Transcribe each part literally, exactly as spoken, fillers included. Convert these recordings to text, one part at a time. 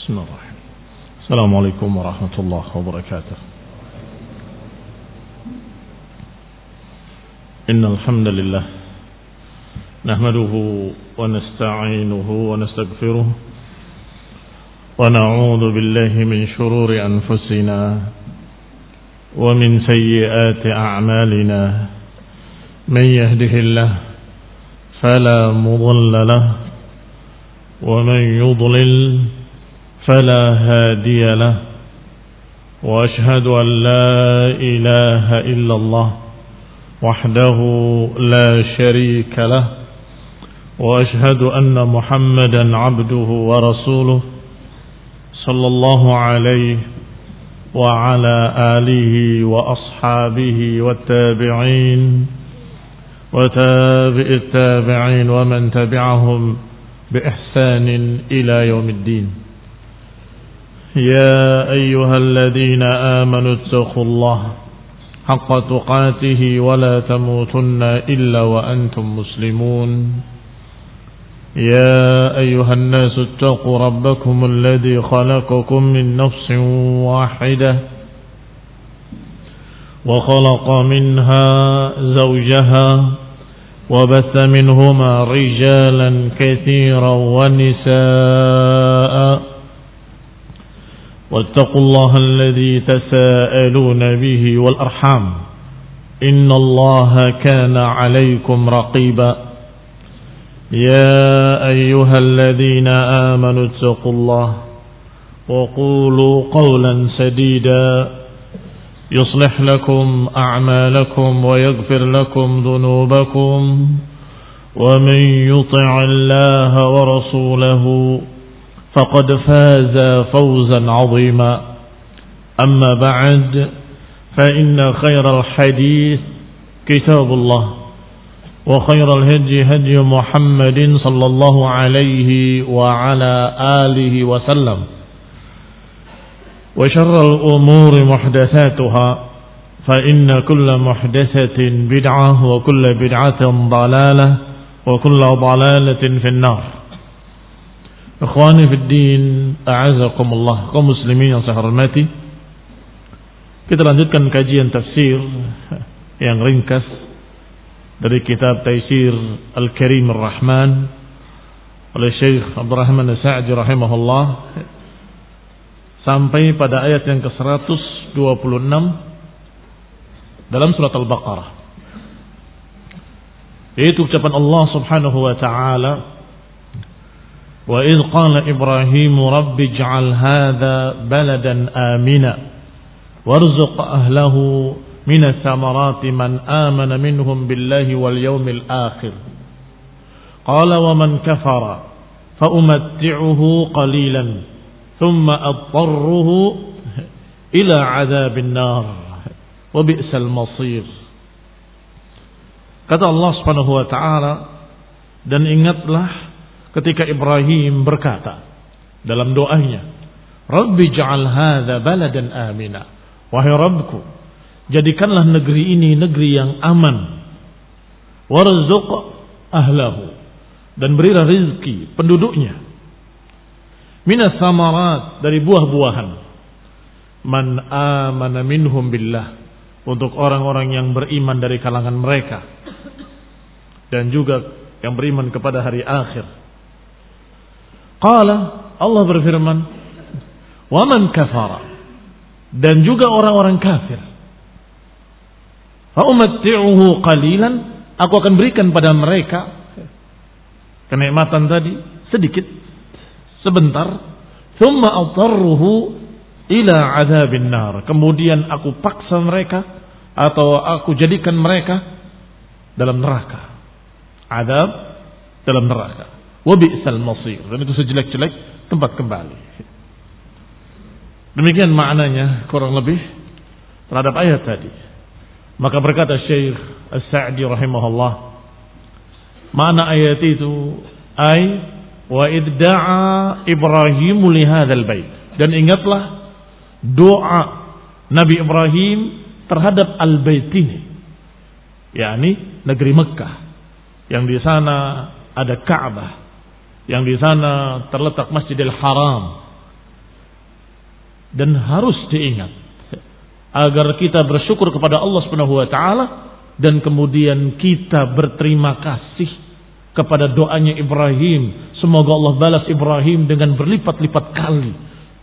بسم الله الرحمن الرحيم. السلام عليكم ورحمة الله وبركاته. إن الحمد لله نحمده ونستعينه ونستغفره ونعوذ بالله من شرور أنفسنا ومن سيئات أعمالنا. من يهده الله فلا مضل له ومن يضلل فلا هادي له، وأشهد أن لا إله إلا الله وحده لا شريك له، وأشهد أن محمدا عبده ورسوله صلى الله عليه وعلى آله وأصحابه والتابعين وتابع التابعين ومن تبعهم بإحسان إلى يوم الدين. يا أيها الذين آمنوا اتقوا الله حق تقاته ولا تموتن إلا وأنتم مسلمون. يا أيها الناس اتقوا ربكم الذي خلقكم من نفس واحدة وخلق منها زوجها وبث منهما رجالا كثيرا ونساء، واتقوا الله الذي تساءلون به والأرحام إن الله كان عليكم رقيبا. يا أيها الذين آمنوا اتقوا الله وقولوا قولا سديدا يصلح لكم أعمالكم ويغفر لكم ذنوبكم، ومن يطع الله ورسوله فقد فاز فوزا عظيما. أما بعد، فإن خير الحديث كتاب الله، وخير الهدي هدي محمد صلى الله عليه وعلى آله وسلم، وشر الأمور محدثاتها، فإن كل محدثة بدعة وكل بدعة ضلالة وكل ضلالة في النار. Ikhwani fid din, a'azakumullah, kaum muslimin yang saya hormati. Kita lanjutkan kajian tafsir yang ringkas dari kitab Taisir Al-Karim Ar-Rahman oleh Syekh Abdul Rahman As-Sa'di rahimahullah sampai pada ayat yang ke seratus dua puluh enam dalam surat Al-Baqarah, yaitu ucapan Allah Subhanahu wa taala, wa idh qala Ibrahim rabbi ij'al hadha baladan amina warzuq ahlahu minas samarati man amana minhum billahi wal yawmil akhir qala wa man kafara fa umatti'uhu qalilan thumma adtarruhu ila 'adzabin nar wa bi'sal masir. Kata Allah Subhanahu wa taala, dan ingatlah ketika Ibrahim berkata dalam doanya, Rabbi ja'al hadza baladan amina, wahai Rabbku, jadikanlah negeri ini negeri yang aman, warzuq ahlahu, dan berilah rizki penduduknya, minas samarat, dari buah-buahan, man amana minhum billah, untuk orang-orang yang beriman dari kalangan mereka, dan juga yang beriman kepada hari akhir. Qala, Allah berfirman, wa man kafara, dan juga orang-orang kafir, fa umatti'uhu qalilan, aku akan berikan pada mereka kenikmatan tadi sedikit, sebentar, thumma adtarruhu ila 'adzabin nar, kemudian aku paksa mereka atau aku jadikan mereka dalam neraka, azab dalam neraka. Wa bi'sal masir, dan itu sejelek-jelek tempat kembali. Demikian maknanya kurang lebih terhadap ayat tadi. Maka berkata Syekh As-Sa'di rahimahullah, makna ayat itu ay wa idda'a Ibrahim li hadzal bait, dan ingatlah doa Nabi Ibrahim terhadap al-bait ini, yakni negeri Mekah, yang di sana ada Ka'bah, yang di sana terletak Masjidil Haram, dan harus diingat agar kita bersyukur kepada Allah Subhanahu wa taala dan kemudian kita berterima kasih kepada doanya Ibrahim. Semoga Allah balas Ibrahim dengan berlipat-lipat kali.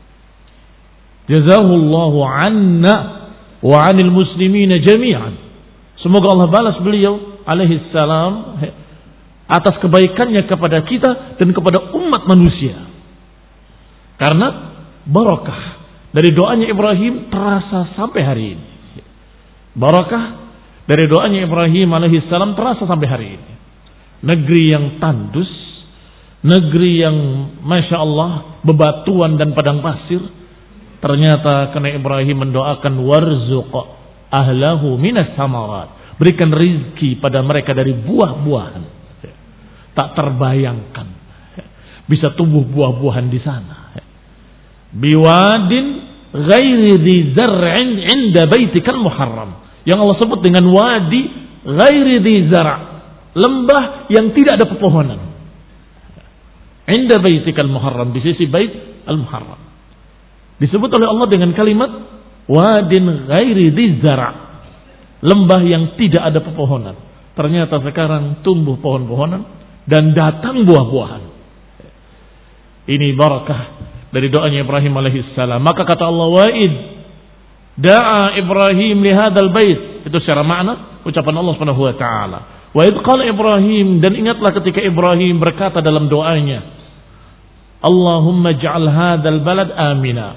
Jazahullahu anna wa 'anil muslimina jami'an. Semoga Allah balas beliau alaihi salam atas kebaikannya kepada kita dan kepada umat manusia. Karena barakah dari doanya Ibrahim terasa sampai hari ini. Barakah dari doanya Ibrahim alaihi salam terasa sampai hari ini. Negeri yang tandus, negeri yang Masya Allah bebatuan dan padang pasir, ternyata karena Ibrahim mendoakan warzuq ahlahu minas samarat, berikan rizki pada mereka dari buah-buahan. Tak terbayangkan bisa tumbuh buah-buahan di sana. Biwadin ghairi dzi zar'in 'inda baitikal muharram. Yang Allah sebut dengan wadi ghairi dzi zar', lembah yang tidak ada pepohonan. 'Inda baitikal muharram, di sisi bait al-muharram. Disebut oleh Allah dengan kalimat wadin ghairi dzi zar', lembah yang tidak ada pepohonan. Ternyata sekarang tumbuh pohon-pohonan dan datang buah-buahan. Ini barakah dari doanya Ibrahim alaihissalam. Maka kata Allah, wa'id da'a Ibrahim li hadzal bait. Itu secara makna ucapan Allah Subhanahu wa taala. Wa'id qala Ibrahim, dan ingatlah ketika Ibrahim berkata dalam doanya, Allahumma ja'al hadzal balad amina.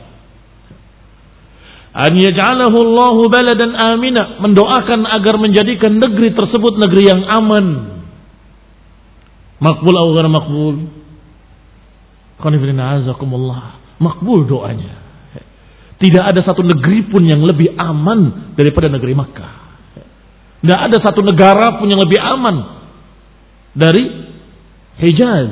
An yaj'alahu Allah baladan amina, mendoakan agar menjadikan negeri tersebut negeri yang aman. Makbul atau ghair makbul? Makbul doanya. Tidak ada satu negeri pun yang lebih aman daripada negeri Makkah. Tidak ada satu negara pun yang lebih aman dari Hijaz.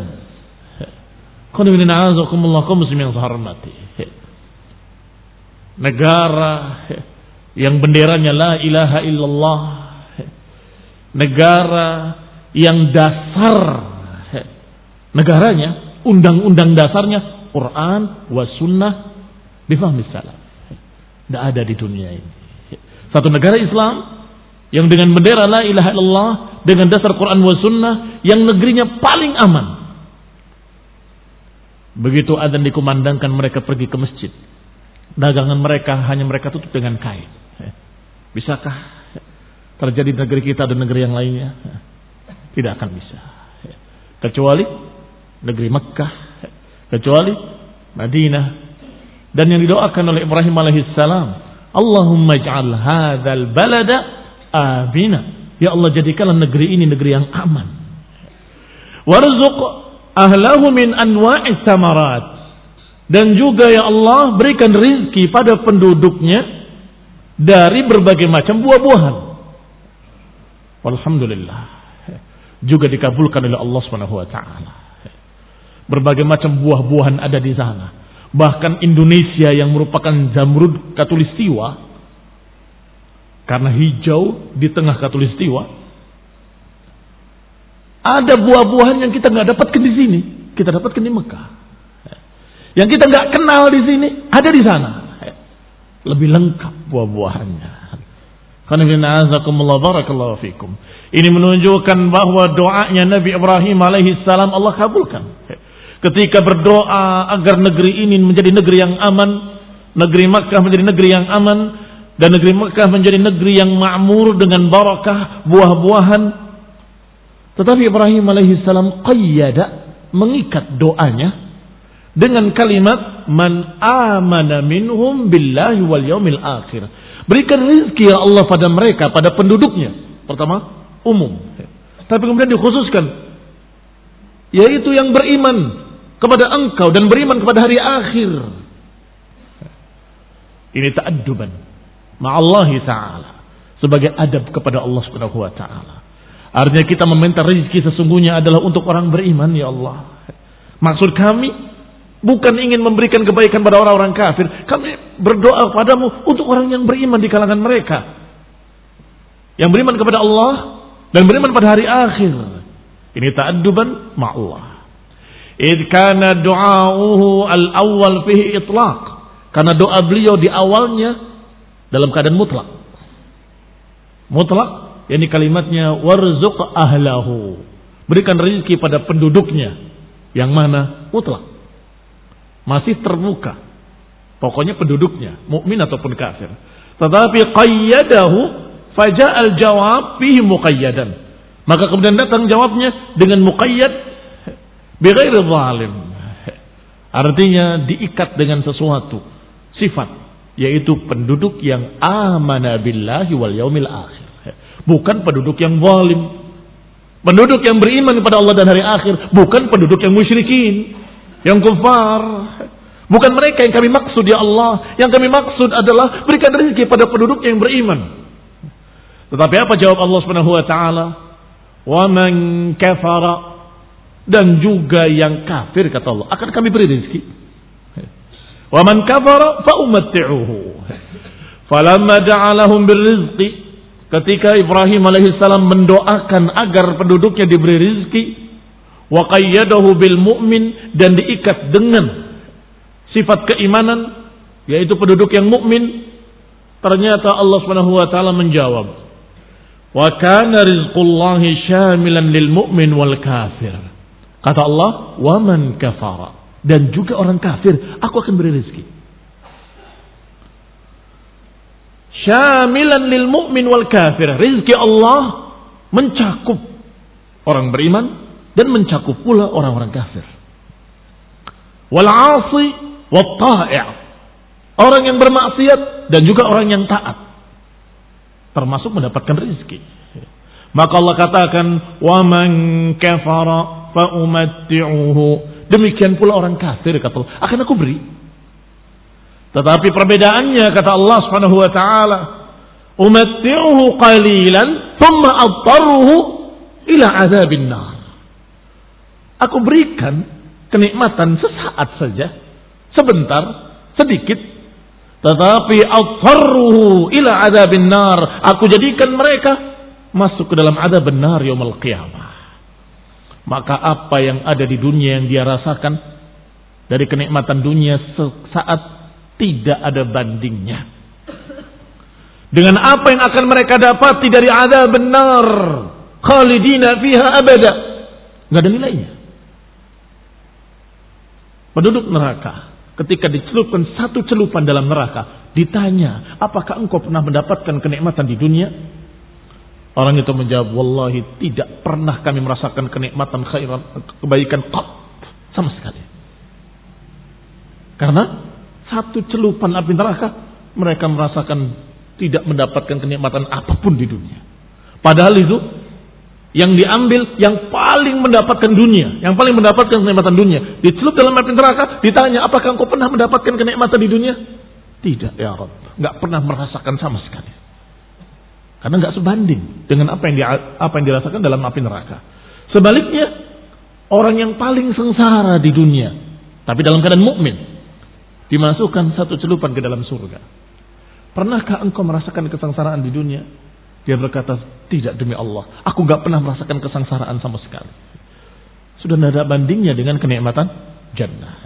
Negara yang benderanya la ilaha illallah, negara yang dasar negaranya, undang-undang dasarnya Quran wa sunnah bifahmi salaf. Tidak ada di dunia ini satu negara Islam yang dengan bendera la ilaha illallah, dengan dasar Quran wa sunnah, yang negerinya paling aman. Begitu adzan dikumandangkan, mereka pergi ke masjid. Dagangan mereka hanya mereka tutup dengan kain. Bisakah terjadi di negeri kita dan negeri yang lainnya? Tidak akan bisa. Kecuali negeri Mekkah, kecuali Madinah. Dan yang didoakan oleh Ibrahim alaihissalam, Allahumma ij'al hadzal balada amina. Ya Allah, jadikanlah negeri ini negeri yang aman. Warzuq ahlahu min anwa'is samarat. Dan juga ya Allah, berikan rizki pada penduduknya dari berbagai macam buah-buahan. Alhamdulillah, juga dikabulkan oleh Allah Subhanahu wa taala. Berbagai macam buah-buahan ada di sana. Bahkan Indonesia yang merupakan zamrud katulistiwa, karena hijau di tengah katulistiwa, ada buah-buahan yang kita nggak dapatkan di sini, kita dapatkan di Mekah. Yang kita nggak kenal di sini ada di sana. Lebih lengkap buah-buahannya. Barakallahu fikum. Ini menunjukkan bahwa doanya Nabi Ibrahim alaihi salam Allah kabulkan. Ketika berdoa agar negeri ini menjadi negeri yang aman, negeri Makkah menjadi negeri yang aman, dan negeri Makkah menjadi negeri yang makmur dengan barakah buah-buahan. Tetapi Ibrahim alaihi salam qayyada, mengikat doanya dengan kalimat man amana minhum billahi wal yaumil akhir. Berikan rizki ya Allah pada mereka, pada penduduknya. Pertama, umum. Tapi kemudian dikhususkan, yaitu yang beriman kepada engkau dan beriman kepada hari akhir. Ini ta'adduban ma'allahi ta'ala, sebagai adab kepada Allah Subhanahu wa ta'ala. Artinya kita meminta rezeki sesungguhnya adalah untuk orang beriman ya Allah. Maksud kami bukan ingin memberikan kebaikan pada orang-orang kafir. Kami berdoa padamu untuk orang yang beriman di kalangan mereka, yang beriman kepada Allah dan beriman pada hari akhir. Ini ta'adduban ma'allah. Idh kana du'a'uhu al-awwal fihi itlaq. Karena doa beliau di awalnya dalam keadaan mutlak. Mutlak, yakni kalimatnya warzuq ahlahu. Berikan rezeki pada penduduknya. Yang mana? Mutlak. Masih terbuka. Pokoknya penduduknya, mukmin ataupun kafir. Tetapi qayyadahu faja'al jawab fihi muqayyadan. Maka kemudian datang jawabnya dengan muqayyad bighairi zalim. Artinya diikat dengan sesuatu, sifat, yaitu penduduk yang amana billahi wal yaumil akhir. Bukan penduduk yang zalim. Penduduk yang beriman kepada Allah dan hari akhir, bukan penduduk yang musyrikin, yang kufar. Bukan mereka yang kami maksud ya Allah. Yang kami maksud adalah berikan rezeki pada penduduk yang beriman. Tetapi apa jawab Allah Subhanahu wa taala? Wa man kafara, dan juga yang kafir kata Allah akan kami beri rezeki. Wa man kafara fa umatti'uhu. Falamma ja'alahum birrizqi, ketika Ibrahim alaihissalam mendoakan agar penduduknya diberi rezeki, wa qayyadahu bil mu'min, dan diikat dengan sifat keimanan, yaitu penduduk yang mukmin. Ternyata Allah Subhanahu wa taala menjawab, wa kana rizqullahi syamilan lil mu'min wal kafir. Kata Allah, wa man kafara, dan juga orang kafir aku akan beri rezeki. Syamilan lil mu'min wal kafir. Rezeki Allah mencakup orang beriman dan mencakup pula orang-orang kafir. Wal 'asi wat ta'i', orang yang bermaksiat dan juga orang yang taat termasuk mendapatkan rezeki. Maka Allah katakan, wa man kafara fa umatti'uhu, demikian pula orang kafir kata Allah akan aku beri. Tetapi perbedaannya kata Allah Subhanahu wa taala, umatti'uhu qalilan thumma adtarruhu ila adzabin nar. Aku berikan kenikmatan sesaat saja, sebentar, sedikit, tetapi adtarruhu ila adzabin nar, aku jadikan mereka masuk ke dalam adzab benar yaumul qiyamah. Maka apa yang ada di dunia yang dia rasakan dari kenikmatan dunia sesaat tidak ada bandingnya dengan apa yang akan mereka dapati dari adzab benar, khalidina fiha abada, enggak ada nilainya. Penduduk neraka ketika dicelupkan satu celupan dalam neraka, ditanya, apakah engkau pernah mendapatkan kenikmatan di dunia? Orang itu menjawab, wallahi tidak pernah kami merasakan kenikmatan khairan, kebaikan qat, sama sekali. Karena satu celupan api neraka, mereka merasakan tidak mendapatkan kenikmatan apapun di dunia. Padahal itu yang diambil yang paling mendapatkan dunia, yang paling mendapatkan kenikmatan dunia, dicelup dalam api neraka, ditanya, apakah engkau pernah mendapatkan kenikmatan di dunia? Tidak ya Rabb, nggak pernah merasakan sama sekali. Karena nggak sebanding dengan apa yang di, apa yang dirasakan dalam api neraka. Sebaliknya, orang yang paling sengsara di dunia, tapi dalam keadaan mukmin, dimasukkan satu celupan ke dalam surga. Pernahkah engkau merasakan kesengsaraan di dunia? Dia berkata, tidak demi Allah, aku nggak pernah merasakan kesengsaraan sama sekali. Sudah tidak ada bandingnya dengan kenikmatan jannah.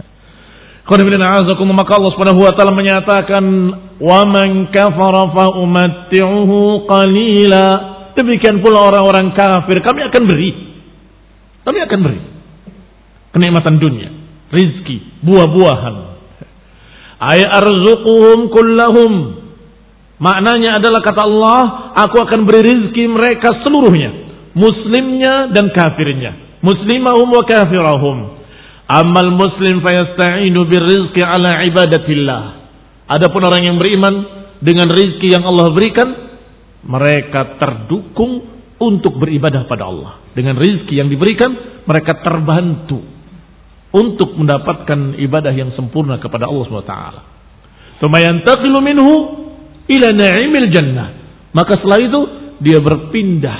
Maka Allah Subhanahu wa taala menyatakan, wa man kafara fa umatti'uhu qalila, demikian pula orang-orang kafir kami akan beri, kami akan beri kenikmatan dunia, rizki, buah-buahan. Ay arzuquhum kullahum, maknanya adalah kata Allah, aku akan beri rizki mereka seluruhnya, muslimnya dan kafirnya, muslimahum wa kafirahum. Amal muslim fayasta'inu birrizqi ala ibadatillah. Adapun orang yang beriman dengan rizki yang Allah berikan, mereka terdukung untuk beribadah pada Allah. Dengan rizki yang diberikan, mereka terbantu untuk mendapatkan ibadah yang sempurna kepada Allah subhanahu wa taala. Tsumma yantaqilu minhu ila na'imil jannah. Maka setelah itu dia berpindah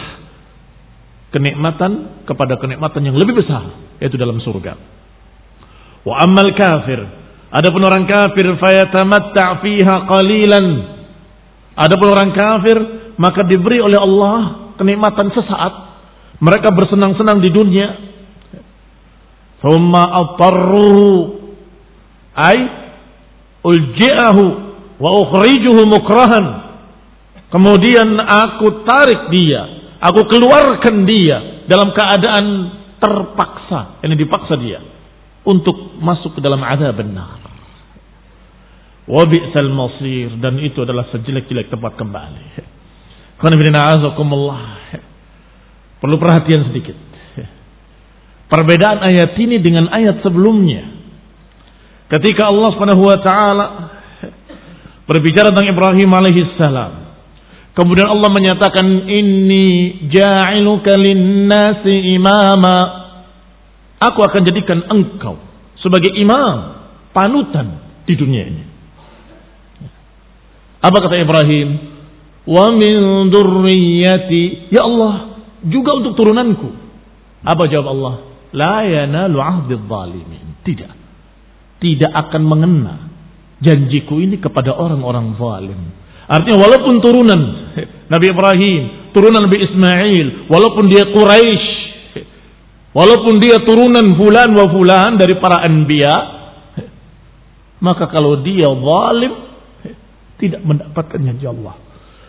kenikmatan kepada kenikmatan yang lebih besar, yaitu dalam surga. Wa ammal kafir, adapun orang kafir, fayatamatta' fiha qalilan. Adapun orang kafir, maka diberi oleh Allah kenikmatan sesaat, mereka bersenang-senang di dunia. Thumma atarruhu, ay ulji'ahu wa ukhrijuhu mukrahan. Kemudian aku tarik dia, aku keluarkan dia dalam keadaan terpaksa, ini dipaksa dia untuk masuk ke dalam azab benar. Wa bi'sal masir, dan itu adalah sejelek-jelek tempat kembali. Perlu perhatian sedikit. Perbedaan ayat ini dengan ayat sebelumnya. Ketika Allah Subhanahu wa taala berbicara tentang Ibrahim alaihi salam, kemudian Allah menyatakan inni ja'iluka lin-nasi imama. Aku akan jadikan engkau sebagai imam, panutan di dunia ini. Apa kata Ibrahim? Wa min dzurriyyati, ya Allah, juga untuk turunanku. Apa jawab Allah? La yanalu 'ahdidz zalimin. Tidak. Tidak akan mengena janjiku ini kepada orang-orang zalim. Artinya walaupun turunan Nabi Ibrahim, turunan Nabi Ismail, walaupun dia Quraisy, walaupun dia turunan fulan wa fulan dari para anbiya, maka kalau dia zalim tidak mendapatkan janji Allah.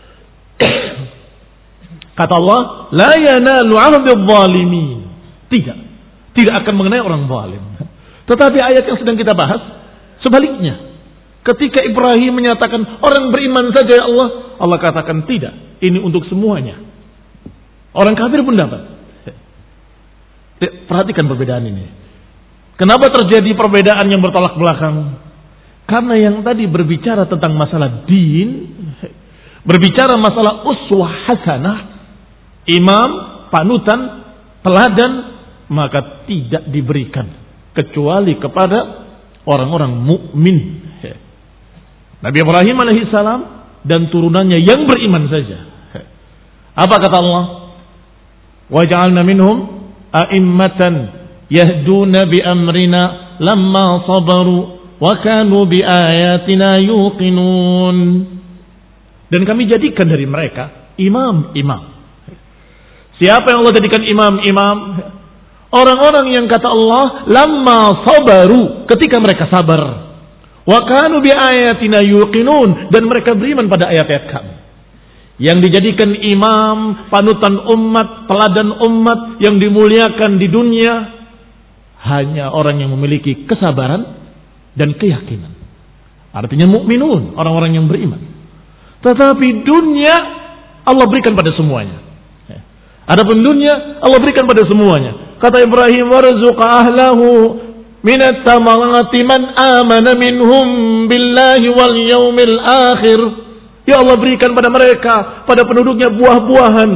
Kata Allah, la yanalu 'ahdidz zalimin. Tidak. Tidak akan mengenai orang zalim. Tetapi ayat yang sedang kita bahas sebaliknya. Ketika Ibrahim menyatakan orang beriman saja ya Allah, Allah katakan tidak. Ini untuk semuanya. Orang kafir pun dapat. Perhatikan perbedaan ini. Kenapa terjadi perbedaan yang bertolak belakang? Karena yang tadi berbicara tentang masalah din, berbicara masalah uswah hasanah, imam, panutan, teladan, maka tidak diberikan kecuali kepada orang-orang mukmin. Nabi Ibrahim alaihissalam dan turunannya yang beriman saja. Apa kata Allah? Waj'alna minhum a'immatan yahduna bi amrina lamma sabaru wa kanu bi ayatina yuqinun. Dan kami jadikan dari mereka imam-imam. Siapa yang Allah jadikan imam-imam? Orang-orang yang kata Allah lamma sabaru, ketika mereka sabar. Wa kanu bi ayatina yuqinun, dan mereka beriman pada ayat-ayat kami. Yang dijadikan imam, panutan umat, teladan umat yang dimuliakan di dunia hanya orang yang memiliki kesabaran dan keyakinan. Artinya mukminun, orang-orang yang beriman. Tetapi dunia Allah berikan pada semuanya. Adapun dunia Allah berikan pada semuanya. Kata Ibrahim, warzuq ahlahu minat tamarati man amana minhum billahi wal yaumil akhir. Ya Allah, berikan pada mereka, pada penduduknya buah-buahan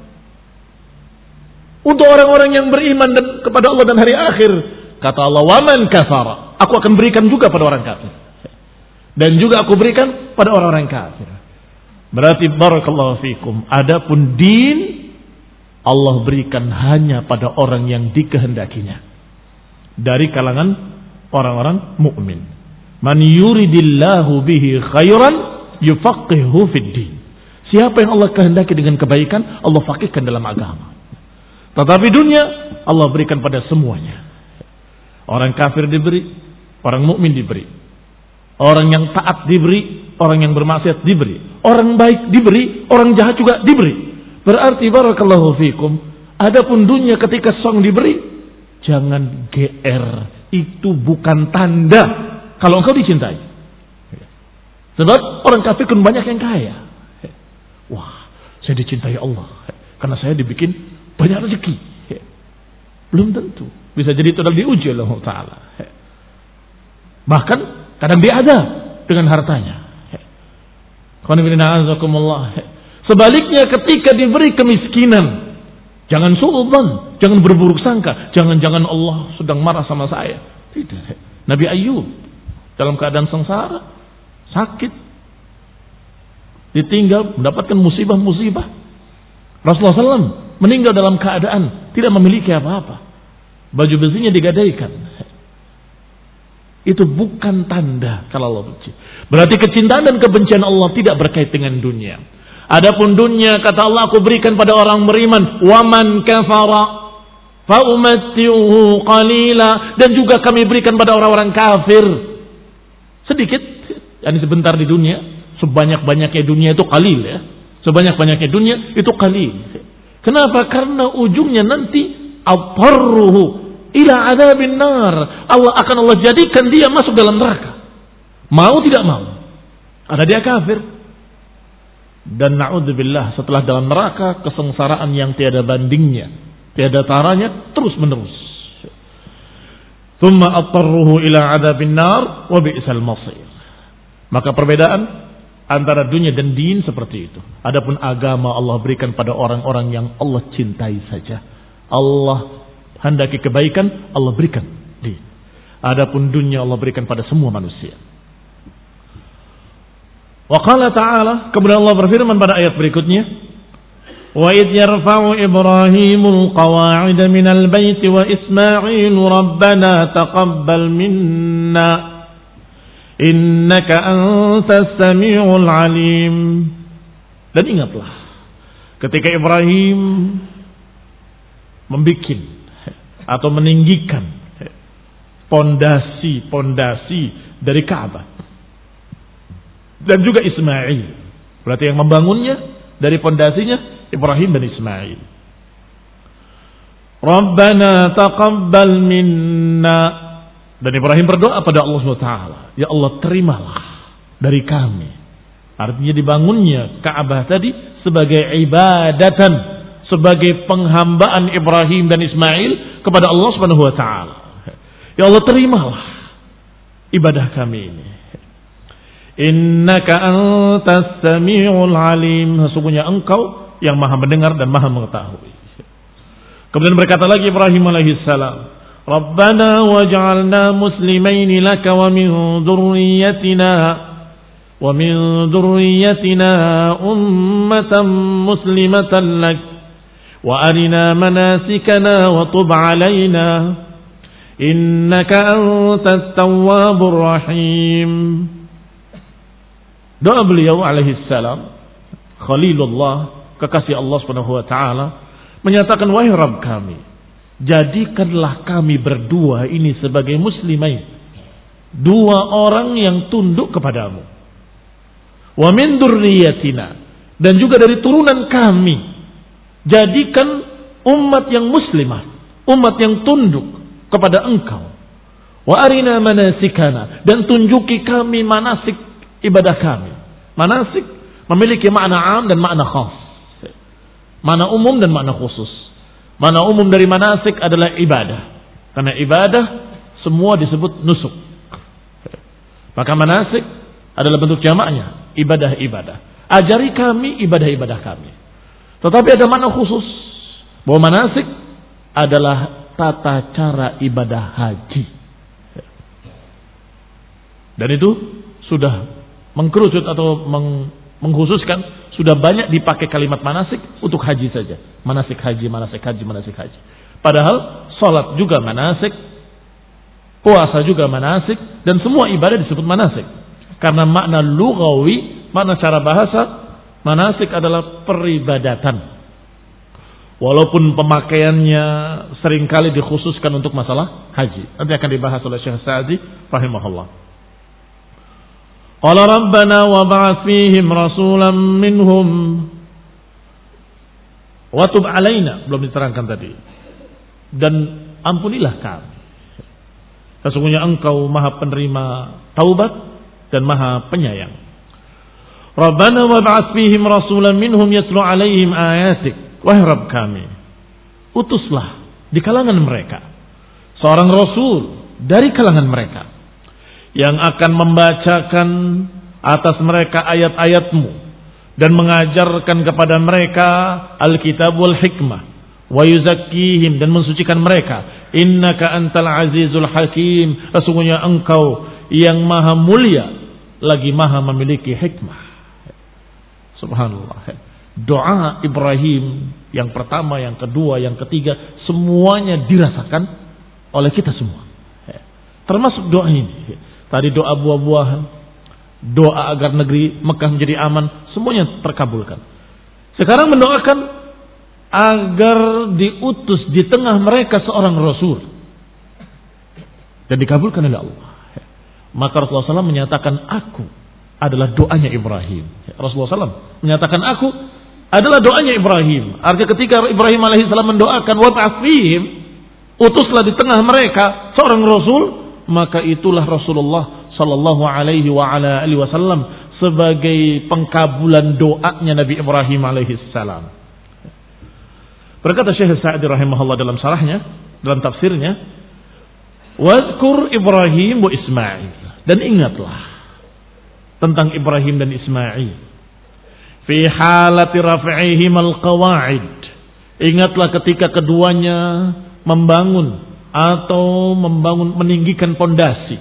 untuk orang-orang yang beriman dan kepada Allah dan hari akhir. Kata Allah, waman kafara, aku akan berikan juga pada orang kafir, dan juga aku berikan pada orang-orang kafir. Berarti barakallahu fikum, adapun din Allah berikan hanya pada orang yang dikehendakinya dari kalangan orang-orang mukmin. Man yuridillahu bihi khairan yufaqihu fid din. Siapa yang Allah kehendaki dengan kebaikan, Allah faqihkan dalam agama. Tetapi dunia Allah berikan pada semuanya. Orang kafir diberi, orang mukmin diberi. Orang yang taat diberi, orang yang bermaksiat diberi. Orang baik diberi, orang jahat juga diberi. Berarti barakallahu fikum, adapun dunia ketika song diberi, jangan G R. Itu bukan tanda kalau engkau dicintai. Sebab orang kafir kan banyak yang kaya. Wah, saya dicintai Allah karena saya dibikin banyak rezeki. Belum tentu. Bisa jadi itu adalah diuji oleh Allah Ta'ala. Bahkan kadang diadab dengan hartanya. Sebaliknya ketika diberi kemiskinan, jangan suudzon, jangan berburuk sangka, jangan-jangan Allah sedang marah sama saya. Tidak. Nabi Ayub dalam keadaan sengsara, sakit, ditinggal, mendapatkan musibah-musibah. Rasulullah shallallahu alaihi wasallam meninggal dalam keadaan tidak memiliki apa-apa. Baju besinya digadaikan. Itu bukan tanda kalau Allah benci. Berarti kecintaan dan kebencian Allah tidak berkait dengan dunia. Adapun dunia, kata Allah, aku berikan pada orang beriman. Waman kafara fa umatti'uhu qalila, dan juga kami berikan pada orang-orang kafir sedikit, yakni sebentar di dunia, sebanyak-banyaknya dunia itu qalil ya. Sebanyak-banyaknya dunia itu qalil. Kenapa? Karena ujungnya nanti atarruhu ila adzabin nar. Allah akan Allah jadikan dia masuk dalam neraka. Mau tidak mau. Ada dia kafir. Dan na'udzubillah, setelah dalam neraka kesengsaraan yang tiada bandingnya, tiada taranya, terus menerus. Tsumma atarruhu ila adzabin nar wa bi'sal masir. Maka perbedaan antara dunia dan din seperti itu. Adapun agama Allah berikan pada orang-orang yang Allah cintai saja. Allah hendaki kebaikan, Allah berikan din. Adapun dunia Allah berikan pada semua manusia. Wa qala ta'ala, kemudian Allah berfirman pada ayat berikutnya, wa idh yarfa'u Ibrahimul qawa'ida minal baiti wa Ismail rabbana taqabbal minna innaka antas samiul alim. Dan ingatlah ketika Ibrahim membikin atau meninggikan pondasi-pondasi dari Ka'bah, dan juga Ismail, berarti yang membangunnya dari pondasinya Ibrahim dan Ismail. Rabbana taqabbal minna, dan Ibrahim berdoa pada Allah subhanahu wa taala, ya Allah terimalah dari kami. Artinya dibangunnya Ka'bah tadi sebagai ibadatan, sebagai penghambaan Ibrahim dan Ismail kepada Allah subhanahu wa taala. Ya Allah terimalah ibadah kami ini. Innaka antas samiul alim, sesungguhnya engkau yang maha mendengar dan maha mengetahui. Kemudian berkata lagi Ibrahim alaihi salam, Rabbana waj'alna muslimaini laka wa min dzurriyyatina wa min dzurriyyatina ummatan muslimatan lak wa arina manasikana wa tub 'alaina innaka antat tawwabur rahim. Doa beliau alaihi salam, Khalilullah, kekasih Allah Subhanahu wa taala, menyatakan, wahai Rabb kami, jadikanlah kami berdua ini sebagai muslimain, dua orang yang tunduk kepadamu. Wa min dzurriyyatina, dan juga dari turunan kami, jadikan umat yang muslimah, umat yang tunduk kepada engkau. Wa arina manasikana, dan tunjuki kami manasik ibadah kami. Manasik memiliki makna am dan makna khas, makna umum dan makna khusus. Makna umum dari manasik adalah ibadah, karena ibadah semua disebut nusuk. Maka manasik adalah bentuk jamaknya, ibadah-ibadah. Ajari kami ibadah-ibadah kami. Tetapi ada makna khusus, bahwa manasik adalah tata cara ibadah haji. Dan itu sudah mengkerucut atau meng, mengkhususkan, sudah banyak dipakai kalimat manasik untuk haji saja. Manasik haji, manasik haji, manasik haji. Padahal salat juga manasik, puasa juga manasik, dan semua ibadah disebut manasik. Karena makna lughawi, makna cara bahasa, manasik adalah peribadatan. Walaupun pemakaiannya seringkali dikhususkan untuk masalah haji. Nanti akan dibahas oleh Syekh Sa'di rahimahullah. Qala rabbana wa ba'ats fihim rasulan minhum wa tub 'alaina, belum diterangkan tadi. Dan ampunilah kami. Sesungguhnya engkau maha penerima taubat dan maha penyayang. Rabbana wa ba'ats fihim rasulan minhum yatlu 'alaihim ayatik. Wahai Rabb kami, utuslah di kalangan mereka seorang rasul dari kalangan mereka yang akan membacakan atas mereka ayat-ayatmu dan mengajarkan kepada mereka Alkitab wal hikmah wa yuzakkihim, dan mensucikan mereka. Innaka antal azizul hakim, sesungguhnya engkau yang maha mulia lagi maha memiliki hikmah. Subhanallah. Doa Ibrahim yang pertama, yang kedua, yang ketiga, semuanya dirasakan oleh kita semua, termasuk doa ini. Tadi doa buah-buahan, doa agar negeri Mekah menjadi aman, semuanya terkabulkan. Sekarang mendoakan agar diutus di tengah mereka seorang Rasul, dan dikabulkan oleh Allah. Maka Rasulullah shallallahu alaihi wasallam menyatakan, aku adalah doanya Ibrahim. Rasulullah shallallahu alaihi wasallam menyatakan aku adalah doanya Ibrahim. Artinya ketika Ibrahim alaihissalam mendoakan wab'ats fihim, utuslah di tengah mereka seorang rasul, maka itulah Rasulullah sallallahu alaihi wa ala alihi wasallam sebagai pengkabulan doanya Nabi Ibrahim alaihissalam. Berkata Syekh Sa'di rahimahullah dalam sarahnya, dalam tafsirnya, "Wadhkur Ibrahim wa Ismail." Dan ingatlah tentang Ibrahim dan Ismail. Fi halati raf'ihim al-qawa'id. Ingatlah ketika keduanya membangun atau membangun meninggikan pondasi.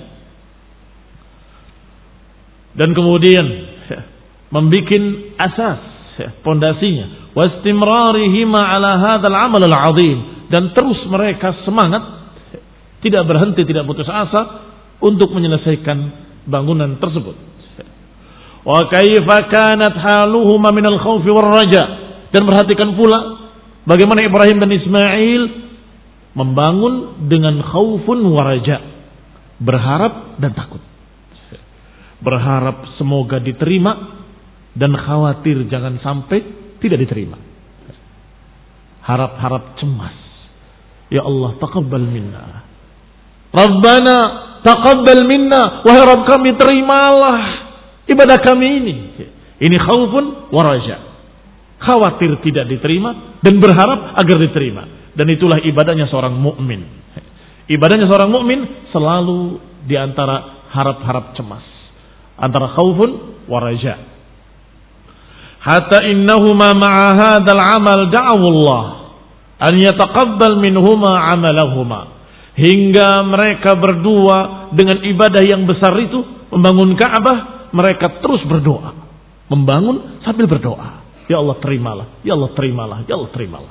Dan kemudian membikin asas pondasinya. Wastimrarihima ala hadzal amal al-'azim, dan terus mereka semangat, tidak berhenti, tidak putus asa untuk menyelesaikan bangunan tersebut. Wa kaifa kanat haluhuma minal khaufi war raja, dan perhatikan pula bagaimana Ibrahim dan Ismail membangun dengan khaufun wa raja, berharap dan takut. Berharap semoga diterima dan khawatir jangan sampai tidak diterima. Harap-harap cemas. Ya Allah, taqabbal minna. Rabbana taqabbal minna, wahai Rabb kami, terimalah ibadah kami ini. Ini khaufun wa raja. Khawatir tidak diterima dan berharap agar diterima. Dan itulah ibadahnya seorang mukmin. Ibadahnya seorang mukmin selalu di antara harap-harap cemas, antara khaufun wa raja. Hatta innahuma ma'a hadzal amal da'u Allah an yataqabbal minhuma amalahuma. Hingga mereka berdua dengan ibadah yang besar itu, membangun Ka'bah, mereka terus berdoa. Membangun sambil berdoa. Ya Allah terimalah, ya Allah terimalah, ya Allah terimalah.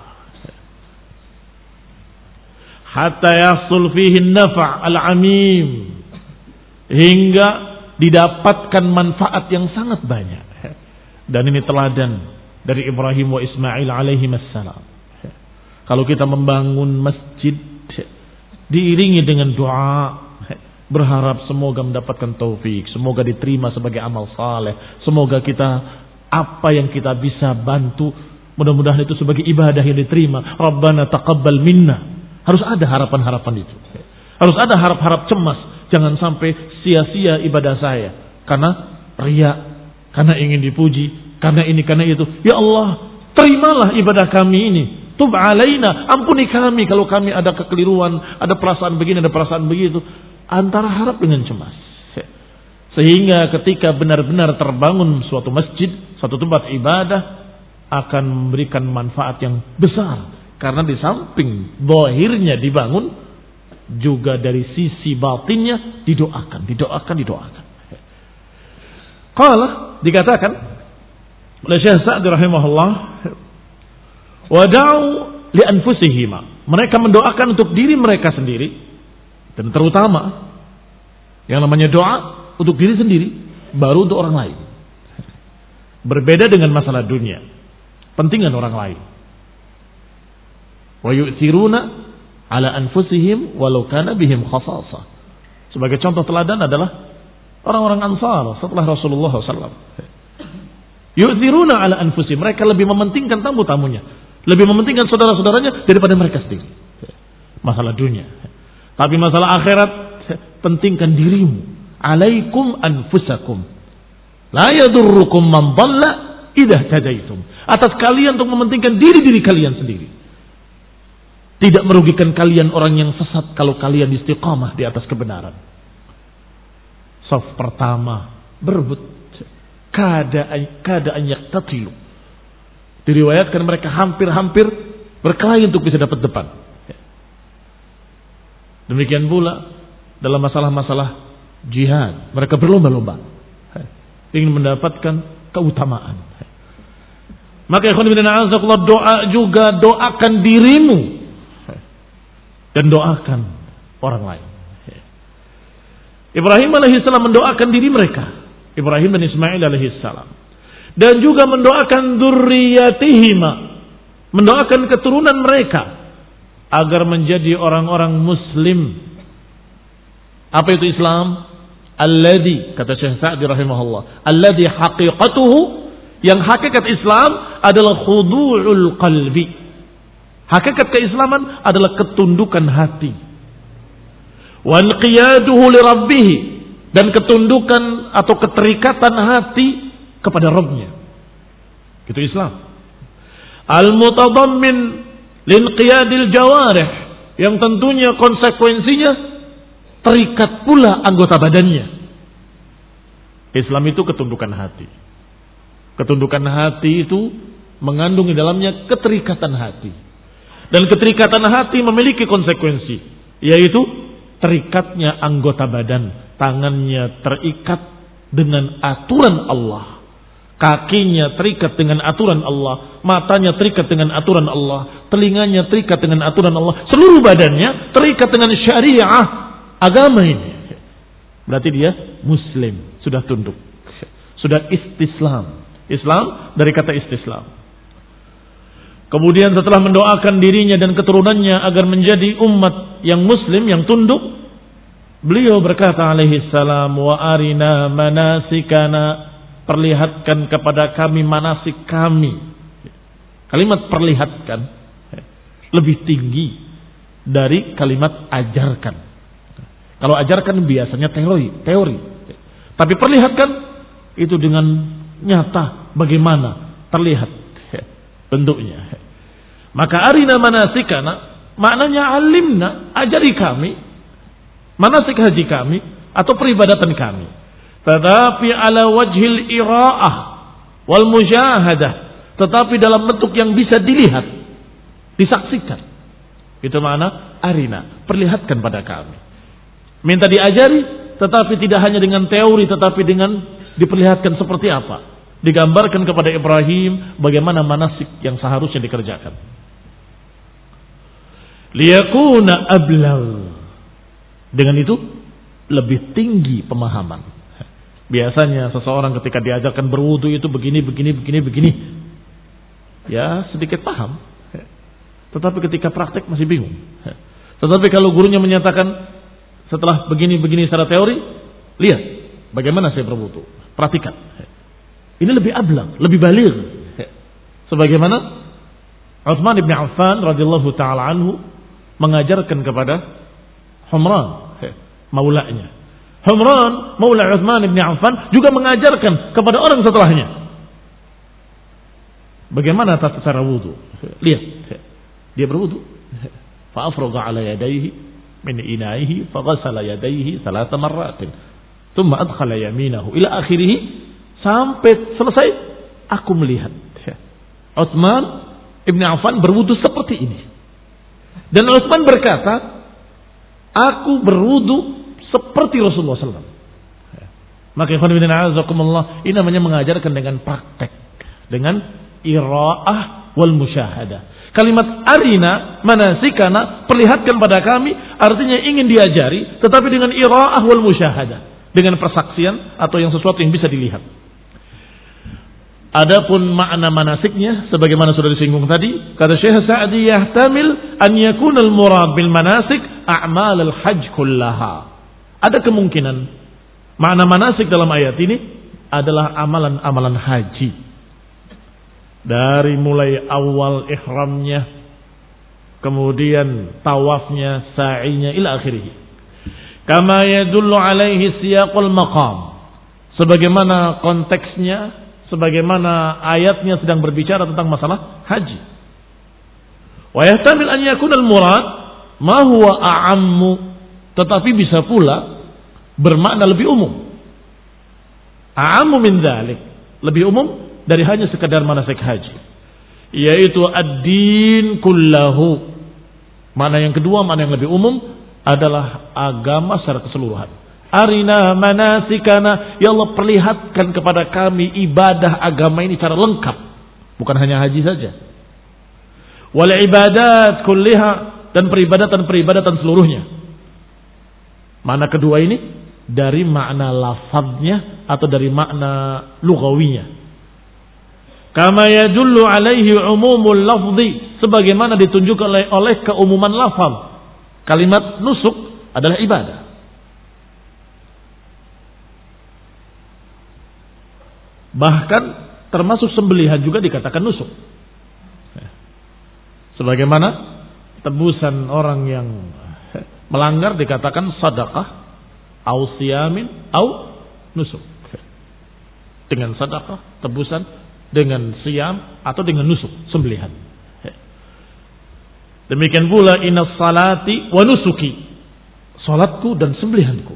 Hatta yasul fihi an-naf' al-'amim. Hingga didapatkan manfaat yang sangat banyak. Dan ini teladan dari Ibrahim wa Ismail alaihi assalam. Kalau kita membangun masjid diiringi dengan doa, berharap semoga mendapatkan taufik, semoga diterima sebagai amal saleh, semoga kita apa yang kita bisa bantu, mudah-mudahan itu sebagai ibadah yang diterima. Rabbana taqabbal minna. Harus ada harapan-harapan itu. Harus ada harap-harap cemas, jangan sampai sia-sia ibadah saya karena riya, karena ingin dipuji, karena ini, karena itu. Ya Allah, terimalah ibadah kami ini. Tub alaina, ampuni kami kalau kami ada kekeliruan, ada perasaan begini, ada perasaan begitu. Antara harap dengan cemas. Sehingga ketika benar-benar terbangun suatu masjid, suatu tempat ibadah, akan memberikan manfaat yang besar. Karena di samping zahirnya dibangun, juga dari sisi batinnya didoakan, didoakan, didoakan. Qala, dikatakan oleh Syekh Sa'di rahimahullah, wada'u li anfusihima. Mereka mendoakan untuk diri mereka sendiri, dan terutama yang namanya doa untuk diri sendiri, baru untuk orang lain. Berbeda dengan masalah dunia, pentingan orang lain. Wa yu'thiruna ala anfusihim walau kana bihim khasasah. Sebagai contoh teladan adalah orang-orang Ansar setelah Rasulullah shallallahu alaihi wasallam. Yu'thiruna ala anfusihim, mereka lebih mementingkan tamu-tamunya, lebih mementingkan saudara-saudaranya daripada mereka sendiri. Masalah dunia. Tapi masalah akhirat, pentingkan dirimu. Alaikum anfusakum. La yadurrukum man dhalla idza hadaitum. Atas kalian untuk mementingkan diri-diri kalian sendiri. Tidak merugikan kalian orang yang sesat kalau kalian istiqamah di atas kebenaran. Saf pertama berebut, kada kada yaqtatilu. Diriwayatkan mereka hampir-hampir berkelahi untuk bisa dapat depan. Demikian pula dalam masalah-masalah jihad, mereka berlomba-lomba ingin mendapatkan keutamaan. Maka ikhwan fillah, doa juga, doakan dirimu dan doakan orang lain. Ibrahim alaihissalam mendoakan diri mereka, Ibrahim dan Ismail alaihissalam, dan juga mendoakan dzurriyyatihima, mendoakan keturunan mereka agar menjadi orang-orang muslim. Apa itu Islam? Alladhi, kata Syekh Sa'di rahimahullah, alladhi haqiqatuhu, yang hakikat Islam adalah khudu'ul qalbi. Hakikat keislaman adalah ketundukan hati. Wa inqiyaduhu li rabbih, dan ketundukan atau keterikatan hati kepada Rabbnya. Itu Islam. Al-mutadammin linqiyadil jawarih, yang tentunya konsekuensinya terikat pula anggota badannya. Islam itu ketundukan hati. Ketundukan hati itu mengandung di dalamnya keterikatan hati. Dan keterikatan hati memiliki konsekuensi, yaitu terikatnya anggota badan. Tangannya terikat dengan aturan Allah, kakinya terikat dengan aturan Allah, matanya terikat dengan aturan Allah, telinganya terikat dengan aturan Allah, seluruh badannya terikat dengan syariah agama ini. Berarti dia muslim, sudah tunduk, sudah istislam. Islam dari kata istislam. Kemudian setelah mendoakan dirinya dan keturunannya agar menjadi umat yang muslim, yang tunduk, beliau berkata alaihi salam, wa arina manasikana, perlihatkan kepada kami manasik kami. Kalimat perlihatkan lebih tinggi dari kalimat ajarkan. Kalau ajarkan biasanya teori, teori. Tapi perlihatkan itu dengan nyata, bagaimana terlihat bentuknya. Maka arina manasikana, maknanya alimna, ajari kami manasik haji kami atau peribadatan kami. Tetapi ala wajhil ira'ah wal mujahadah, tetapi dalam bentuk yang bisa dilihat, disaksikan. Itu makna arina, perlihatkan pada kami. Minta diajari, tetapi tidak hanya dengan teori, tetapi dengan diperlihatkan seperti apa. Digambarkan kepada Ibrahim bagaimana manasik yang seharusnya dikerjakan. Liyakuna ablagh. Dengan itu lebih tinggi pemahaman. Biasanya seseorang ketika diajarkan berwudu itu begini, begini, begini, begini, ya sedikit paham. Tetapi ketika praktek masih bingung. Tetapi kalau gurunya menyatakan setelah begini, begini secara teori, lihat bagaimana saya berwudu, perhatikan. Ini lebih ablang, lebih baligh. Sebagaimana Utsman bin Affan radhiyallahu taala anhu mengajarkan kepada Humran, maulanya. Humran, maula Utsman bin Affan, juga mengajarkan kepada orang setelahnya bagaimana tata cara wudu. Lihat, dia berwudu. Fa afraga ala yadayhi min inaihi fa ghassala yadayhi thalath marratin. Thumma adkhala yaminahu ila akhirih. Sampai selesai aku melihat Utsman ibn Affan berwudu seperti ini. Dan Utsman berkata, aku berwudu seperti Rasulullah sallallahu alaihi wasallam. Maka ikhwan fillah azakumullah, ini namanya mengajarkan dengan praktek, dengan ira'ah wal musyahadah. Kalimat arina manasikana, perlihatkan pada kami, artinya ingin diajari, tetapi dengan ira'ah wal musyahadah, dengan persaksian atau yang sesuatu yang bisa dilihat. Adapun makna manasiknya sebagaimana sudah disinggung tadi, kata Syekh Sa'di, yahtamil an yakuna al-murad bil manasik a'mal al-hajj kullaha. Ada kemungkinan makna manasik dalam ayat ini adalah amalan-amalan haji. Dari mulai awal ihramnya, kemudian tawafnya, sa'inya ila akhirih. Kama yadullu alaihi siyaqul maqam. Sebagaimana konteksnya, sebagaimana ayatnya sedang berbicara tentang masalah haji. Wa yahtamil an yakuna al-murad ma huwa a'ammu, tetapi bisa pula bermakna lebih umum. A'ammu min dzalik, lebih umum dari hanya sekadar manasik haji, yaitu ad-din kullahu. Makna yang kedua, makna yang lebih umum adalah agama secara keseluruhan. Arina manasikana, ya Allah perlihatkan kepada kami ibadah agama ini secara lengkap, bukan hanya haji saja. Wal ibadat kulliha, dan peribadatan-peribadatan seluruhnya. Makna kedua ini dari makna lafadznya atau dari makna lughawinya. Kama yadullu alaihi umumul lafzi, sebagaimana ditunjukkan oleh, oleh keumuman lafaz. Kalimat nusuk adalah ibadah. Bahkan termasuk sembelihan juga dikatakan nusuk. Sebagaimana tebusan orang yang melanggar dikatakan sadaqah, au siyamin, au nusuk. Dengan sadaqah, tebusan, dengan siyam, atau dengan nusuk, sembelihan. Demikian pula inna salati wa nusuki, salatku dan sembelihanku.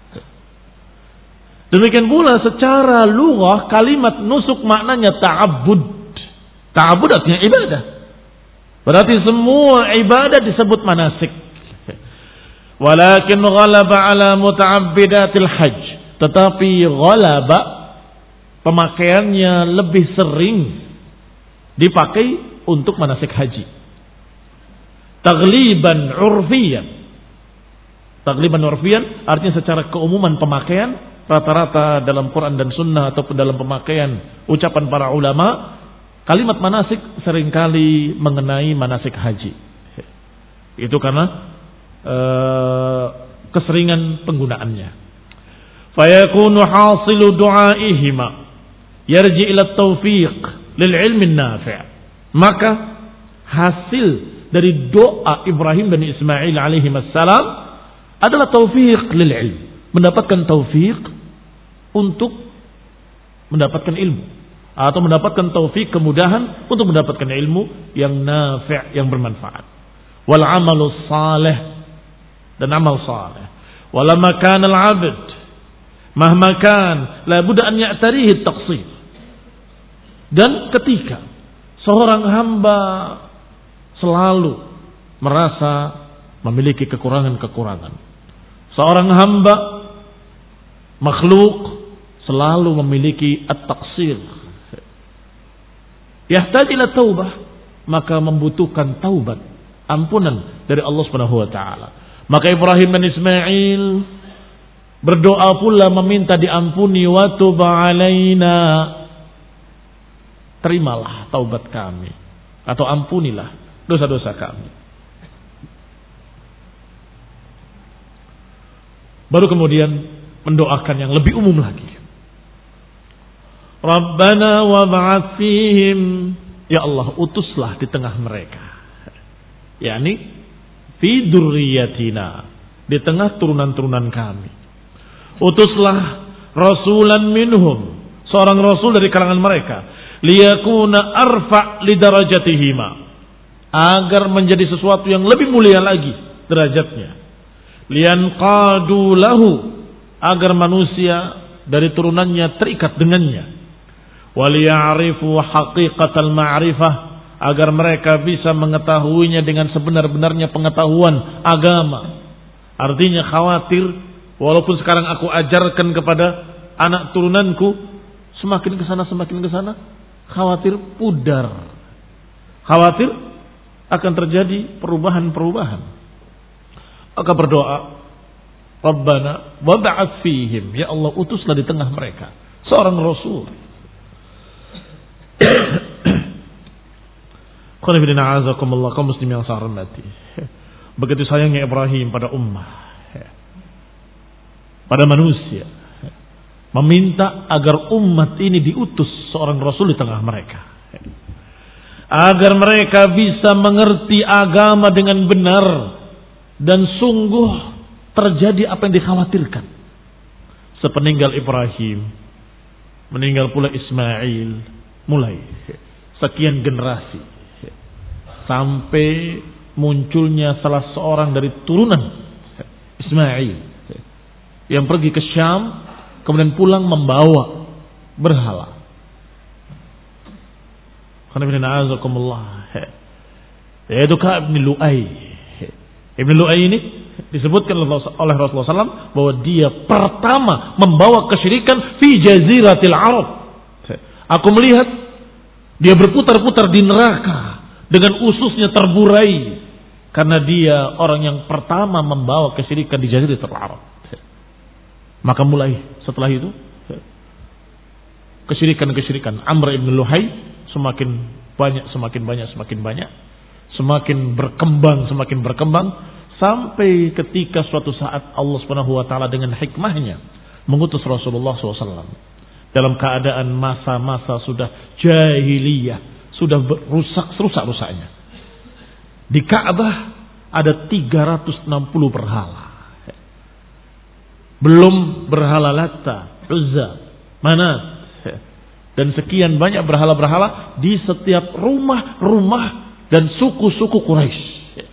Demikian pula secara lughah kalimat nusuk maknanya ta'abbud. Ta'abbud artinya ibadah. Berarti semua ibadah disebut manasik. Walakin ghalaba ala muta'abbidatil hajj. Tetapi ghalaba pemakaiannya lebih sering dipakai untuk manasik haji. Tagliban urfiyan. Tagliban urfiyan artinya secara keumuman pemakaian rata-rata dalam Quran dan Sunnah ataupun dalam pemakaian ucapan para ulama, kalimat manasik seringkali mengenai manasik haji. Itu karena e, keseringan penggunaannya. Fayakunu hasilu du'aihima yarji ila taufiq lil ilmi nafi'. Maka hasil dari doa Ibrahim dan Ismail alaihi wassalam adalah taufiq lil ilm, mendapatkan taufik untuk mendapatkan ilmu, atau mendapatkan taufik kemudahan untuk mendapatkan ilmu yang nafi', yang bermanfaat. Wal amalu salih, dan amal salih. Walamma kana al 'abd mahma kan la budda an ya'tarihi at-taqsir. Dan ketika seorang hamba selalu merasa memiliki kekurangan-kekurangan, seorang hamba makhluk selalu memiliki at-taqsir, yahtaj ila taubah, maka membutuhkan taubat, ampunan dari Allah Subhanahu wa taala. Maka Ibrahim dan Ismail berdoa pula meminta diampuni, wa tub alaina, terimalah taubat kami, atau ampunilah dosa-dosa kami. Baru kemudian mendoakan yang lebih umum lagi. Rabbana wab'ats fihim, ya Allah, utuslah di tengah mereka. yakni fi dzurriyyatina, di tengah turunan-turunan kami. Utuslah rasulan minhum, seorang rasul dari kalangan mereka, liyakuna arfa lidarajatihima, agar menjadi sesuatu yang lebih mulia lagi derajatnya. Liyanqadu lahu, agar manusia dari turunannya terikat dengannya. Waliya'rifu haqiqatal ma'rifah, agar mereka bisa mengetahuinya dengan sebenar-benarnya pengetahuan agama. Artinya khawatir, walaupun sekarang aku ajarkan kepada anak turunanku, semakin ke sana semakin ke sana, khawatir pudar. Khawatir akan terjadi perubahan-perubahan. Maka berdoa, Rabbana wab'ats fihim, ya Allah, utuslah di tengah mereka seorang rasul. Qul inna a'azakumullah, kaum muslim yang saya hormati. Begitu sayangnya Ibrahim pada ummah, pada manusia, meminta agar umat ini diutus seorang rasul di tengah mereka, agar mereka bisa mengerti agama dengan benar dan sungguh terjadi apa yang dikhawatirkan. Sepeninggal Ibrahim, meninggal pula Ismail, mulai sekian generasi sampai munculnya salah seorang dari turunan Ismail yang pergi ke Syam, kemudian pulang membawa berhala. Yaitu Ka'ab bin Lu'ay. Ibn Lu'ay ini disebutkan oleh Rasulullah shallallahu alaihi wasallam bahwa dia pertama membawa kesyirikan fi jaziratil Arab. Aku melihat dia berputar-putar di neraka dengan ususnya terburai karena dia orang yang pertama membawa kesyirikan di jaziratul Arab. Maka mulai setelah itu kesyirikan-kesyirikan Amr ibn Luhay semakin banyak, semakin banyak, semakin banyak, semakin berkembang, semakin berkembang, sampai ketika suatu saat Allah Subhanahu wa taala dengan hikmahnya mengutus Rasulullah shallallahu alaihi wasallam dalam keadaan masa-masa sudah jahiliyah, sudah rusak rusak-rusaknya. Di Ka'bah ada tiga ratus enam puluh berhala. Belum berhala Latta, Uzza, Manat, dan sekian banyak berhala-berhala di setiap rumah-rumah dan suku-suku Quraisy.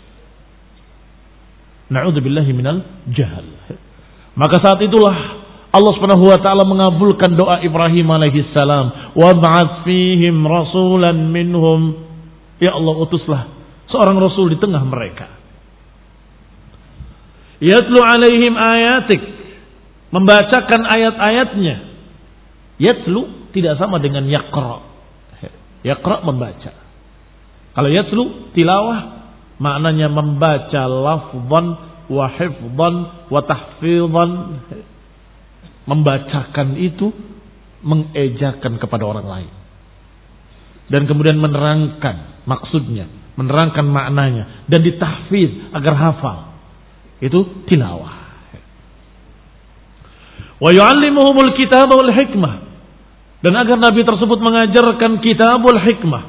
Na'udzubillahi minal jahal. Maka saat itulah Allah Subhanahu wa taala mengabulkan doa Ibrahim alaihi salam, "Wab'ats fihim rasulan minhum." Ya Allah, utuslah seorang rasul di tengah mereka. Yatlu alaihim ayatik, membacakan ayat-ayatnya. Yatlu tidak sama dengan yaqra. Yaqra membaca. Kalau yatlu tilawah maknanya membaca lafzan wa hifzan wa tahfizan. Membacakan itu mengejakan kepada orang lain. Dan kemudian menerangkan maksudnya, menerangkan maknanya dan ditahfiz agar hafal. Itu tilawah. Wa yu'allimuhumul kitaba wal hikmah, dan agar nabi tersebut mengajarkan kitabul hikmah,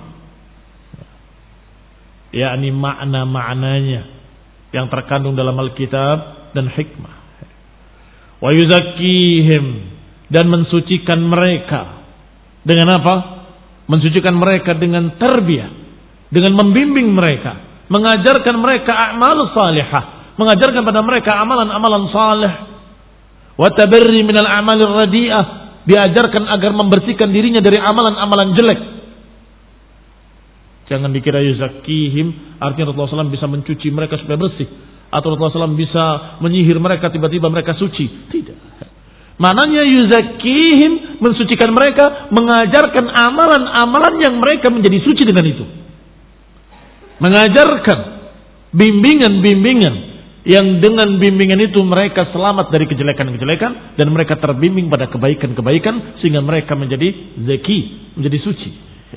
yakni makna-maknanya yang terkandung dalam Alkitab dan hikmah. Wa yuzakkihim, dan mensucikan mereka dengan apa? Mensucikan mereka dengan tarbiyah, dengan membimbing mereka, mengajarkan mereka a'malus salihah, mengajarkan pada mereka amalan-amalan saleh. Wa tabarri minal a'malir radi'ah, diajarkan agar membersihkan dirinya dari amalan-amalan jelek. Jangan dikira yuzakkihim artinya Rasulullah shallallahu alaihi wasallam bisa mencuci mereka supaya bersih, atau Rasulullah shallallahu alaihi wasallam bisa menyihir mereka tiba-tiba mereka suci. Tidak. Maknanya yuzakkihim, mensucikan mereka, mengajarkan amalan-amalan yang mereka menjadi suci dengan itu. Mengajarkan bimbingan-bimbingan yang dengan bimbingan itu mereka selamat dari kejelekan-kejelekan dan mereka terbimbing pada kebaikan-kebaikan sehingga mereka menjadi zaki, menjadi suci.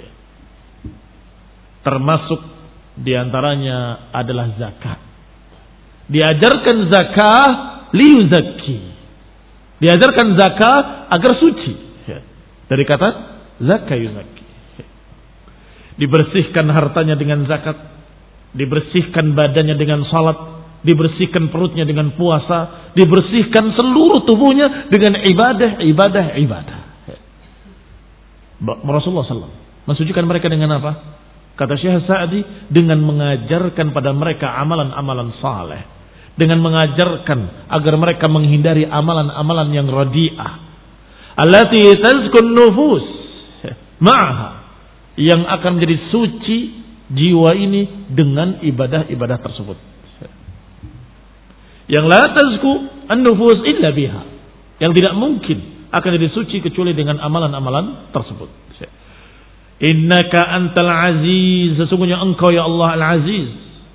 Termasuk diantaranya adalah zakat. Diajarkan zakat liyuzakki, diajarkan zakat agar suci. Dari kata zakat yuzakki. Dibersihkan hartanya dengan zakat, dibersihkan badannya dengan salat, dibersihkan perutnya dengan puasa, dibersihkan seluruh tubuhnya dengan ibadah, ibadah, ibadah. Rasulullah shallallahu alaihi wasallam mensucikan mereka dengan apa? Kata Syekh Sa'di, dengan mengajarkan pada mereka amalan-amalan saleh, dengan mengajarkan agar mereka menghindari amalan-amalan yang radi'ah, allati tazkun nufus ma'aha, yang akan menjadi suci jiwa ini dengan ibadah-ibadah tersebut. Yang la tazku an-nufus illa biha, yang tidak mungkin akan jadi suci kecuali dengan amalan-amalan tersebut. Innaka antal aziz, sesungguhnya engkau ya Allah al-aziz,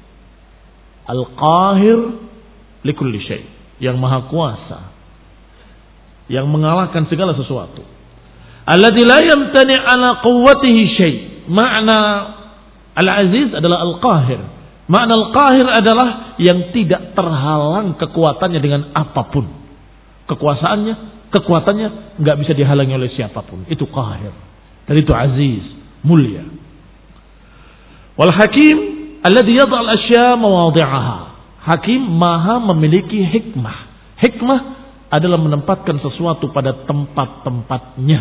al-qahir likulli syai', yang maha kuasa, yang mengalahkan segala sesuatu. Alladzi la yamtani ala quwwatihi syai'. Makna al-aziz adalah al-qahir. Makna al-qahir adalah yang tidak terhalang kekuatannya dengan apapun. Kekuasaannya, kekuatannya enggak bisa dihalangi oleh siapapun. Itu qahir. Dan itu aziz, mulia. Wal hakim alladhi yad'a al-asya mawadhi'aha. Hakim maha memiliki hikmah. Hikmah adalah menempatkan sesuatu pada tempat-tempatnya.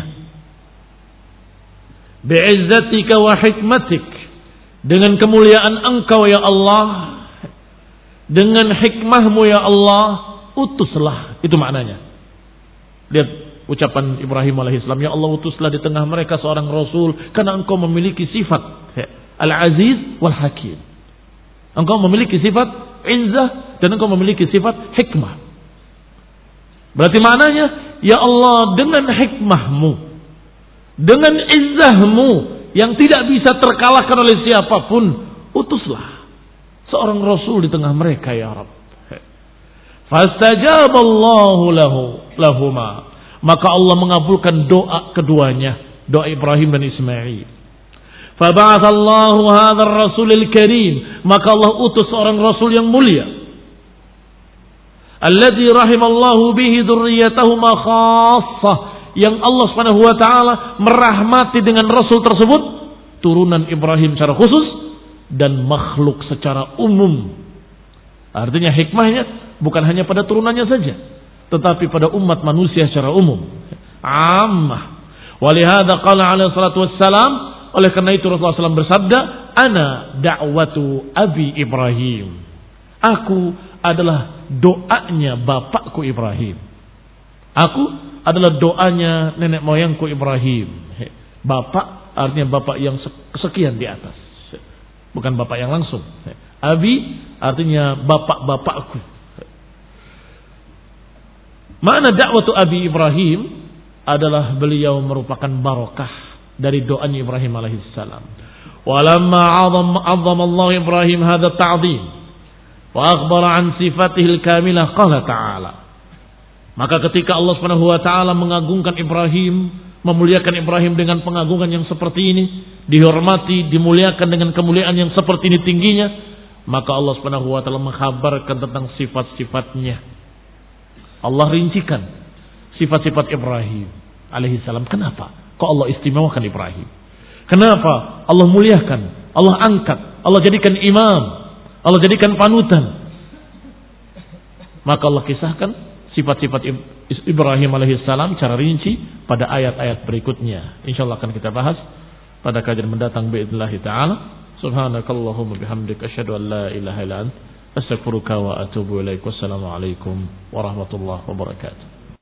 Bi'izzatika wa hikmatik, dengan kemuliaan engkau ya Allah, dengan hikmahmu ya Allah, utuslah. Itu maknanya. Lihat ucapan Ibrahim alaihissalam, ya Allah utuslah di tengah mereka seorang rasul, karena engkau memiliki sifat al-aziz wal hakim. Engkau memiliki sifat izzah dan engkau memiliki sifat hikmah. Berarti maknanya, ya Allah dengan hikmahmu, dengan izzahmu yang tidak bisa terkalahkan oleh siapapun, utuslah seorang rasul di tengah mereka ya Rabb. Fastajaballahu lahu lahuma, maka Allah mengabulkan doa keduanya, doa Ibrahim dan Ismail. Faba'athallahu hadzal rasulil karim, maka Allah utus seorang rasul yang mulia, alladzi rahimallahu bihi dzurriyyatahuma khassah, yang Allah Subhanahu wa taala merahmati dengan rasul tersebut turunan Ibrahim secara khusus dan makhluk secara umum. Artinya hikmahnya bukan hanya pada turunannya saja, tetapi pada umat manusia secara umum. Ammah. Walihada qala alaihi salatu wassalam, oleh karena itu Rasulullah shallallahu alaihi wasallam bersabda, ana da'watu abi Ibrahim. Aku adalah doanya bapakku Ibrahim. Aku adalah doanya nenek moyangku Ibrahim. Bapak artinya bapak yang sekian di atas, bukan bapak yang langsung. Abi artinya bapak-bapakku. Makna da'watu abi Ibrahim adalah beliau merupakan barakah dari doanya Ibrahim alaihissalam. Walamma 'azzama Allah Ibrahim hadha ta'zim wa akhbara an sifatihil kamilah qala ta'ala. Maka ketika Allah Subhanahu wa taala mengagungkan Ibrahim, memuliakan Ibrahim dengan pengagungan yang seperti ini, dihormati, dimuliakan dengan kemuliaan yang seperti ini tingginya, maka Allah Subhanahu wa taala mengkhabarkan tentang sifat-sifatnya. Allah rincikan sifat-sifat Ibrahim alaihi salam. Kenapa kok Allah istimewakan Ibrahim? Kenapa Allah muliakan, Allah angkat, Allah jadikan imam, Allah jadikan panutan? Maka Allah kisahkan sifat-sifat Ibrahim alaihissalam secara rinci pada ayat-ayat berikutnya. Insyaallah akan kita bahas pada kajian mendatang biidznillah taala. Subhanakallahumma bihamdika asyhadu an la ilaha illa anta astaghfiruka wa atubu ilaik. Wassalamu alaikum warahmatullahi wabarakatuh.